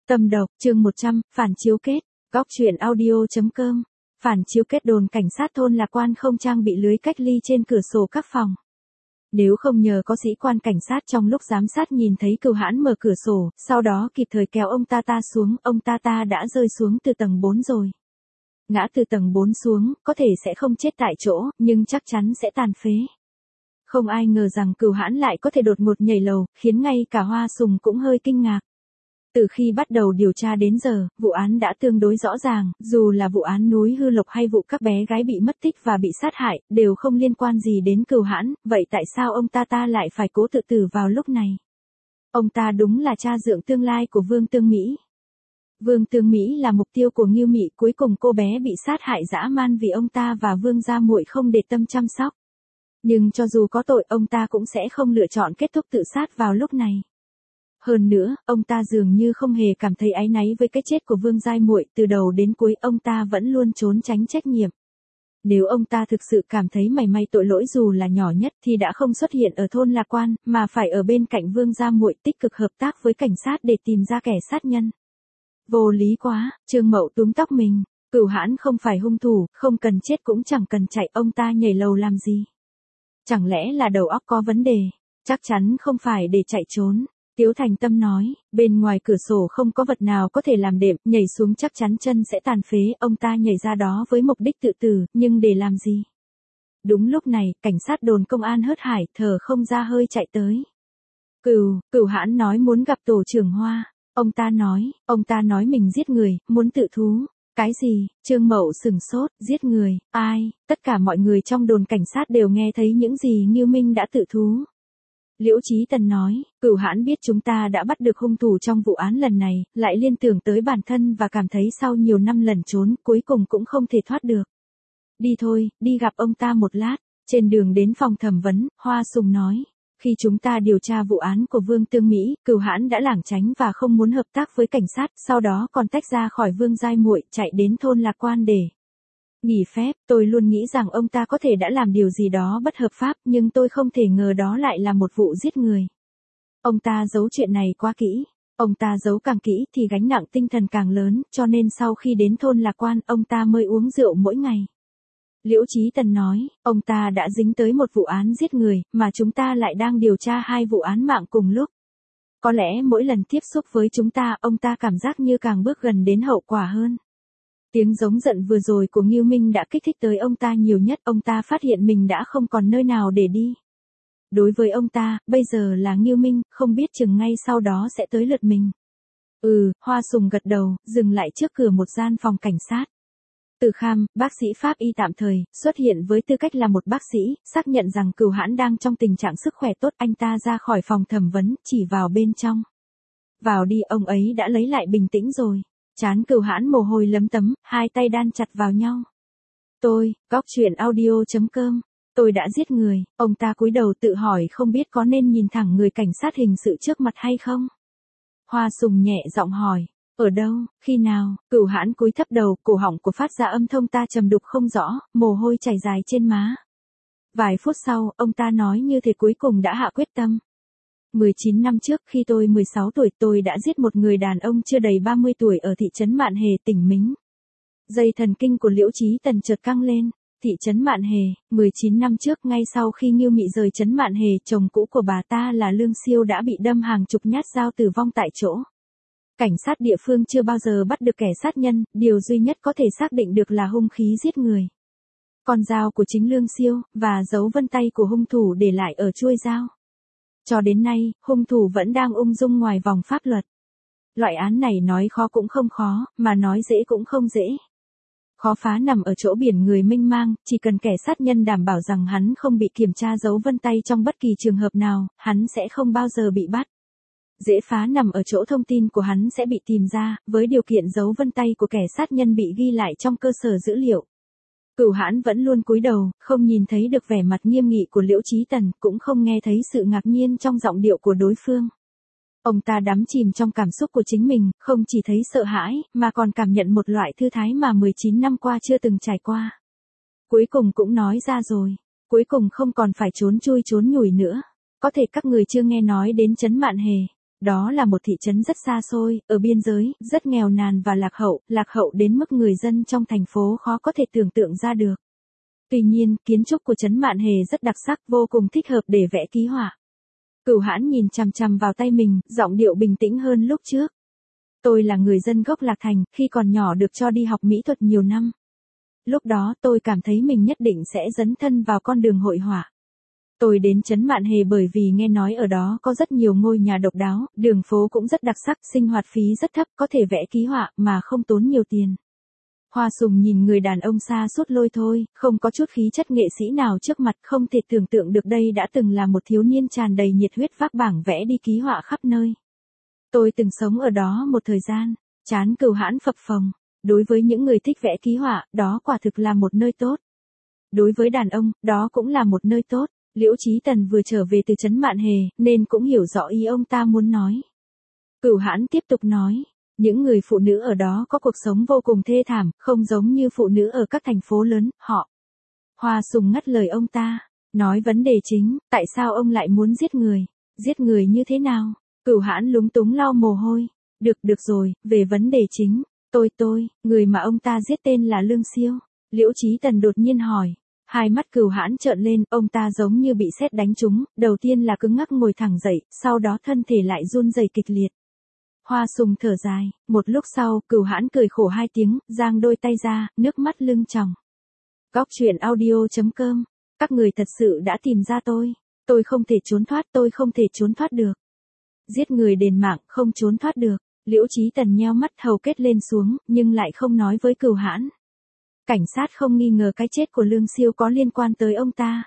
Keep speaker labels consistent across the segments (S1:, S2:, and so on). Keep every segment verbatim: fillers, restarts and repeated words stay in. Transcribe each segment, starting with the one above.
S1: Tâm độc, chương một trăm, phản chiếu kết, góc truyện audio.com. Phản chiếu kết đồn cảnh sát thôn Lạc Quan không trang bị lưới cách ly trên cửa sổ các phòng. Nếu không nhờ có sĩ quan cảnh sát trong lúc giám sát nhìn thấy Cửu Hãn mở cửa sổ, sau đó kịp thời kéo ông ta ta xuống, ông ta ta đã rơi xuống từ tầng bốn rồi. Ngã từ tầng bốn xuống, có thể sẽ không chết tại chỗ, nhưng chắc chắn sẽ tàn phế. Không ai ngờ rằng Cửu Hãn lại có thể đột ngột nhảy lầu, khiến ngay cả Hoa Sùng cũng hơi kinh ngạc. Từ khi bắt đầu điều tra đến giờ, vụ án đã tương đối rõ ràng, dù là vụ án núi Hư Lộc hay vụ các bé gái bị mất tích và bị sát hại, đều không liên quan gì đến Cửu Hãn, vậy tại sao ông ta ta lại phải cố tự tử vào lúc này? Ông ta đúng là cha dượng tương lai của Vương Tương Mỹ. Vương Tương Mỹ là mục tiêu của Ngưu Mị, cuối cùng cô bé bị sát hại dã man vì ông ta và Vương gia muội không để tâm chăm sóc. Nhưng cho dù có tội, ông ta cũng sẽ không lựa chọn kết thúc tự sát vào lúc này. Hơn nữa, ông ta dường như không hề cảm thấy áy náy với cái chết của Vương Giai Muội, từ đầu đến cuối ông ta vẫn luôn trốn tránh trách nhiệm. Nếu ông ta thực sự cảm thấy mảy may tội lỗi dù là nhỏ nhất thì đã không xuất hiện ở thôn Lạc Quan, mà phải ở bên cạnh Vương Gia Muội tích cực hợp tác với cảnh sát để tìm ra kẻ sát nhân. Vô lý quá, Trương Mậu túm tóc mình, Cửu Hãn không phải hung thủ, không cần chết cũng chẳng cần chạy, ông ta nhảy lầu làm gì? Chẳng lẽ là đầu óc có vấn đề? Chắc chắn không phải để chạy trốn. Tiếu Thành Tâm nói, bên ngoài cửa sổ không có vật nào có thể làm đệm, nhảy xuống chắc chắn chân sẽ tàn phế, ông ta nhảy ra đó với mục đích tự tử, nhưng để làm gì? Đúng lúc này, cảnh sát đồn công an Hớt Hải, thở không ra hơi chạy tới. Cửu, Cửu Hãn nói muốn gặp tổ trưởng Hoa, ông ta nói, ông ta nói mình giết người, muốn tự thú. Cái gì? Trương Mậu sừng sốt, giết người, ai? Tất cả mọi người trong đồn cảnh sát đều nghe thấy những gì Ngưu Minh đã tự thú. Liễu Chí Tần nói, Cửu Hãn biết chúng ta đã bắt được hung thủ trong vụ án lần này, lại liên tưởng tới bản thân và cảm thấy sau nhiều năm lẩn trốn, cuối cùng cũng không thể thoát được. Đi thôi, đi gặp ông ta một lát. Trên đường đến phòng thẩm vấn, Hoa Sùng nói, khi chúng ta điều tra vụ án của Vương Tương Mỹ, Cửu Hãn đã lảng tránh và không muốn hợp tác với cảnh sát, sau đó còn tách ra khỏi Vương Giai Muội, chạy đến thôn Lạc Quan để nghỉ phép. Tôi luôn nghĩ rằng ông ta có thể đã làm điều gì đó bất hợp pháp, nhưng tôi không thể ngờ đó lại là một vụ giết người. Ông ta giấu chuyện này quá kỹ. Ông ta giấu càng kỹ thì gánh nặng tinh thần càng lớn, cho nên sau khi đến thôn Lạc Quan, ông ta mới uống rượu mỗi ngày. Liễu Chí Tần nói, ông ta đã dính tới một vụ án giết người, mà chúng ta lại đang điều tra hai vụ án mạng cùng lúc. Có lẽ mỗi lần tiếp xúc với chúng ta, ông ta cảm giác như càng bước gần đến hậu quả hơn. Tiếng giống giận vừa rồi của Ngưu Minh đã kích thích tới ông ta nhiều nhất, ông ta phát hiện mình đã không còn nơi nào để đi. Đối với ông ta, bây giờ là Ngưu Minh, không biết chừng ngay sau đó sẽ tới lượt mình. Ừ, Hoa Sùng gật đầu, dừng lại trước cửa một gian phòng cảnh sát. Từ Kham, bác sĩ pháp y tạm thời, xuất hiện với tư cách là một bác sĩ, xác nhận rằng Cửu Hãn đang trong tình trạng sức khỏe tốt, anh ta ra khỏi phòng thẩm vấn, chỉ vào bên trong. Vào đi, ông ấy đã lấy lại bình tĩnh rồi. Trán Cửu Hãn mồ hôi lấm tấm, hai tay đan chặt vào nhau. Tôi, góc truyện audio.com, tôi đã giết người, ông ta cúi đầu tự hỏi không biết có nên nhìn thẳng người cảnh sát hình sự trước mặt hay không. Hoa Sùng nhẹ giọng hỏi, ở đâu, khi nào? Cửu Hãn cúi thấp đầu, cổ họng của phát ra âm thông ta trầm đục không rõ, mồ hôi chảy dài trên má. Vài phút sau, ông ta nói như thể cuối cùng đã hạ quyết tâm. mười chín năm trước, khi tôi mười sáu tuổi, tôi đã giết một người đàn ông chưa đầy ba mươi tuổi ở thị trấn Mạn Hề, tỉnh Mính. Dây thần kinh của Liễu Chí Tần chợt căng lên. Thị trấn Mạn Hề, mười chín năm trước, ngay sau khi Ngưu Mị rời trấn Mạn Hề, chồng cũ của bà ta là Lương Siêu đã bị đâm hàng chục nhát dao tử vong tại chỗ. Cảnh sát địa phương chưa bao giờ bắt được kẻ sát nhân, điều duy nhất có thể xác định được là hung khí giết người. Con dao của chính Lương Siêu, và dấu vân tay của hung thủ để lại ở chuôi dao. Cho đến nay, hung thủ vẫn đang ung dung ngoài vòng pháp luật. Loại án này nói khó cũng không khó, mà nói dễ cũng không dễ. Khó phá nằm ở chỗ biển người mênh mang, chỉ cần kẻ sát nhân đảm bảo rằng hắn không bị kiểm tra dấu vân tay trong bất kỳ trường hợp nào, hắn sẽ không bao giờ bị bắt. Dễ phá nằm ở chỗ thông tin của hắn sẽ bị tìm ra, với điều kiện dấu vân tay của kẻ sát nhân bị ghi lại trong cơ sở dữ liệu. Cửu Hãn vẫn luôn cúi đầu, không nhìn thấy được vẻ mặt nghiêm nghị của Liễu Chí Tần, cũng không nghe thấy sự ngạc nhiên trong giọng điệu của đối phương. Ông ta đắm chìm trong cảm xúc của chính mình, không chỉ thấy sợ hãi, mà còn cảm nhận một loại thư thái mà mười chín năm qua chưa từng trải qua. Cuối cùng cũng nói ra rồi, cuối cùng không còn phải trốn chui trốn nhủi nữa. Có thể các người chưa nghe nói đến trấn Mạn Hề. Đó là một thị trấn rất xa xôi, ở biên giới, rất nghèo nàn và lạc hậu, lạc hậu đến mức người dân trong thành phố khó có thể tưởng tượng ra được. Tuy nhiên, kiến trúc của trấn Mạn Hề rất đặc sắc, vô cùng thích hợp để vẽ ký họa. Cửu Hãn nhìn chằm chằm vào tay mình, giọng điệu bình tĩnh hơn lúc trước. Tôi là người dân gốc Lạc Thành, khi còn nhỏ được cho đi học mỹ thuật nhiều năm. Lúc đó tôi cảm thấy mình nhất định sẽ dấn thân vào con đường hội họa. Tôi đến trấn Mạn Hề bởi vì nghe nói ở đó có rất nhiều ngôi nhà độc đáo, đường phố cũng rất đặc sắc, sinh hoạt phí rất thấp, có thể vẽ ký họa mà không tốn nhiều tiền. Hoa Sùng nhìn người đàn ông xa suốt lôi thôi, không có chút khí chất nghệ sĩ nào trước mặt, không thể tưởng tượng được đây đã từng là một thiếu niên tràn đầy nhiệt huyết vác bảng vẽ đi ký họa khắp nơi. Tôi từng sống ở đó một thời gian, trán Cửu Hãn phập phồng. Đối với những người thích vẽ ký họa, đó quả thực là một nơi tốt. Đối với đàn ông, đó cũng là một nơi tốt. Liễu Chí Tần vừa trở về từ trấn Mạn Hề, nên cũng hiểu rõ ý ông ta muốn nói. Cửu Hãn tiếp tục nói, những người phụ nữ ở đó có cuộc sống vô cùng thê thảm, không giống như phụ nữ ở các thành phố lớn, họ. Hoa Sùng ngắt lời ông ta, nói vấn đề chính, tại sao ông lại muốn giết người? Giết người như thế nào? Cửu Hãn lúng túng lau mồ hôi. Được, được rồi, về vấn đề chính. Tôi tôi, người mà ông ta giết tên là Lương Siêu. Liễu Chí Tần đột nhiên hỏi. Hai mắt Cửu Hãn trợn lên, ông ta giống như bị sét đánh trúng, đầu tiên là cứng ngắc ngồi thẳng dậy, sau đó thân thể lại run rẩy kịch liệt. Hoa Sùng thở dài, một lúc sau, Cửu Hãn cười khổ hai tiếng, giang đôi tay ra, nước mắt lưng tròng. Góc truyện audio chấm com, các người thật sự đã tìm ra tôi. Tôi không thể trốn thoát, tôi không thể trốn thoát được. Giết người đền mạng, không trốn thoát được. Liễu Chí Tần nheo mắt hầu kết lên xuống, nhưng lại không nói với Cửu Hãn. Cảnh sát không nghi ngờ cái chết của Lương Siêu có liên quan tới ông ta.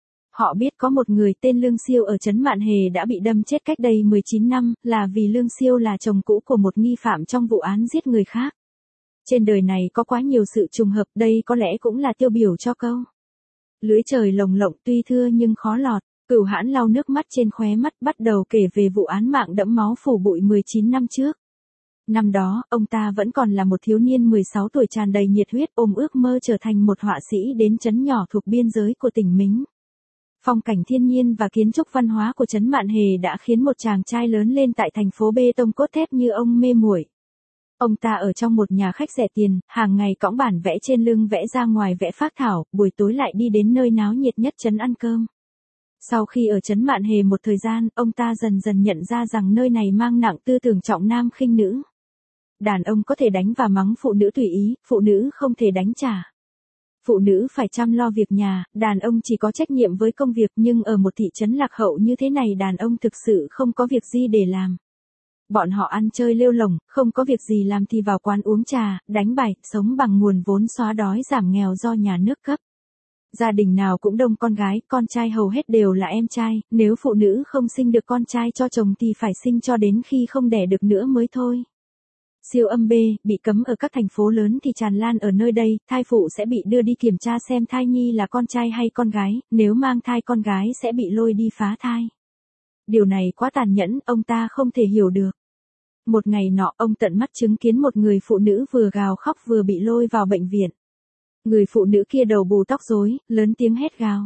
S1: Họ biết có một người tên Lương Siêu ở trấn Mạn Hề đã bị đâm chết cách đây mười chín năm, là vì Lương Siêu là chồng cũ của một nghi phạm trong vụ án giết người khác. Trên đời này có quá nhiều sự trùng hợp, đây có lẽ cũng là tiêu biểu cho câu. Lưới trời lồng lộng tuy thưa nhưng khó lọt. Cửu Hãn lau nước mắt trên khóe mắt, bắt đầu kể về vụ án mạng đẫm máu phủ bụi mười chín năm trước. Năm đó, ông ta vẫn còn là một thiếu niên mười sáu tuổi tràn đầy nhiệt huyết, ôm ước mơ trở thành một họa sĩ đến trấn nhỏ thuộc biên giới của tỉnh Mính. Phong cảnh thiên nhiên và kiến trúc văn hóa của trấn Mạn Hề đã khiến một chàng trai lớn lên tại thành phố bê tông cốt thép như ông mê muội. Ông ta ở trong một nhà khách rẻ tiền, hàng ngày cõng bản vẽ trên lưng vẽ ra ngoài vẽ phác thảo, buổi tối lại đi đến nơi náo nhiệt nhất trấn ăn cơm. Sau khi ở trấn Mạn Hề một thời gian, ông ta dần dần nhận ra rằng nơi này mang nặng tư tưởng trọng nam khinh nữ. Đàn ông có thể đánh và mắng phụ nữ tùy ý, phụ nữ không thể đánh trả. Phụ nữ phải chăm lo việc nhà, đàn ông chỉ có trách nhiệm với công việc, nhưng ở một thị trấn lạc hậu như thế này đàn ông thực sự không có việc gì để làm. Bọn họ ăn chơi lêu lổng, không có việc gì làm thì vào quán uống trà, đánh bài, sống bằng nguồn vốn xóa đói giảm nghèo do nhà nước cấp. Gia đình nào cũng đông con gái, con trai hầu hết đều là em trai, nếu phụ nữ không sinh được con trai cho chồng thì phải sinh cho đến khi không đẻ được nữa mới thôi. Siêu âm B, bị cấm ở các thành phố lớn thì tràn lan ở nơi đây, thai phụ sẽ bị đưa đi kiểm tra xem thai nhi là con trai hay con gái, nếu mang thai con gái sẽ bị lôi đi phá thai. Điều này quá tàn nhẫn, ông ta không thể hiểu được. Một ngày nọ, ông tận mắt chứng kiến một người phụ nữ vừa gào khóc vừa bị lôi vào bệnh viện. Người phụ nữ kia đầu bù tóc rối, lớn tiếng hét gào.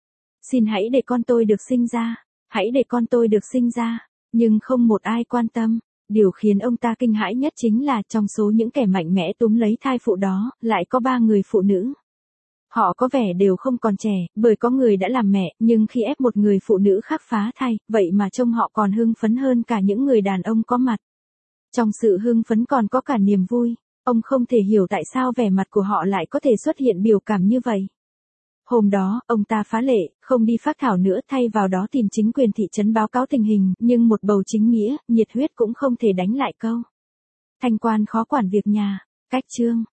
S1: Xin hãy để con tôi được sinh ra, hãy để con tôi được sinh ra, nhưng không một ai quan tâm. Điều khiến ông ta kinh hãi nhất chính là trong số những kẻ mạnh mẽ túm lấy thai phụ đó, lại có ba người phụ nữ. Họ có vẻ đều không còn trẻ, bởi có người đã làm mẹ, nhưng khi ép một người phụ nữ khác phá thai, vậy mà trông họ còn hưng phấn hơn cả những người đàn ông có mặt. Trong sự hưng phấn còn có cả niềm vui, ông không thể hiểu tại sao vẻ mặt của họ lại có thể xuất hiện biểu cảm như vậy. Hôm đó, ông ta phá lệ, không đi phác thảo nữa, thay vào đó tìm chính quyền thị trấn báo cáo tình hình, nhưng một bầu chính nghĩa, nhiệt huyết cũng không thể đánh lại câu. Thanh quan khó quản việc nhà, cách chương.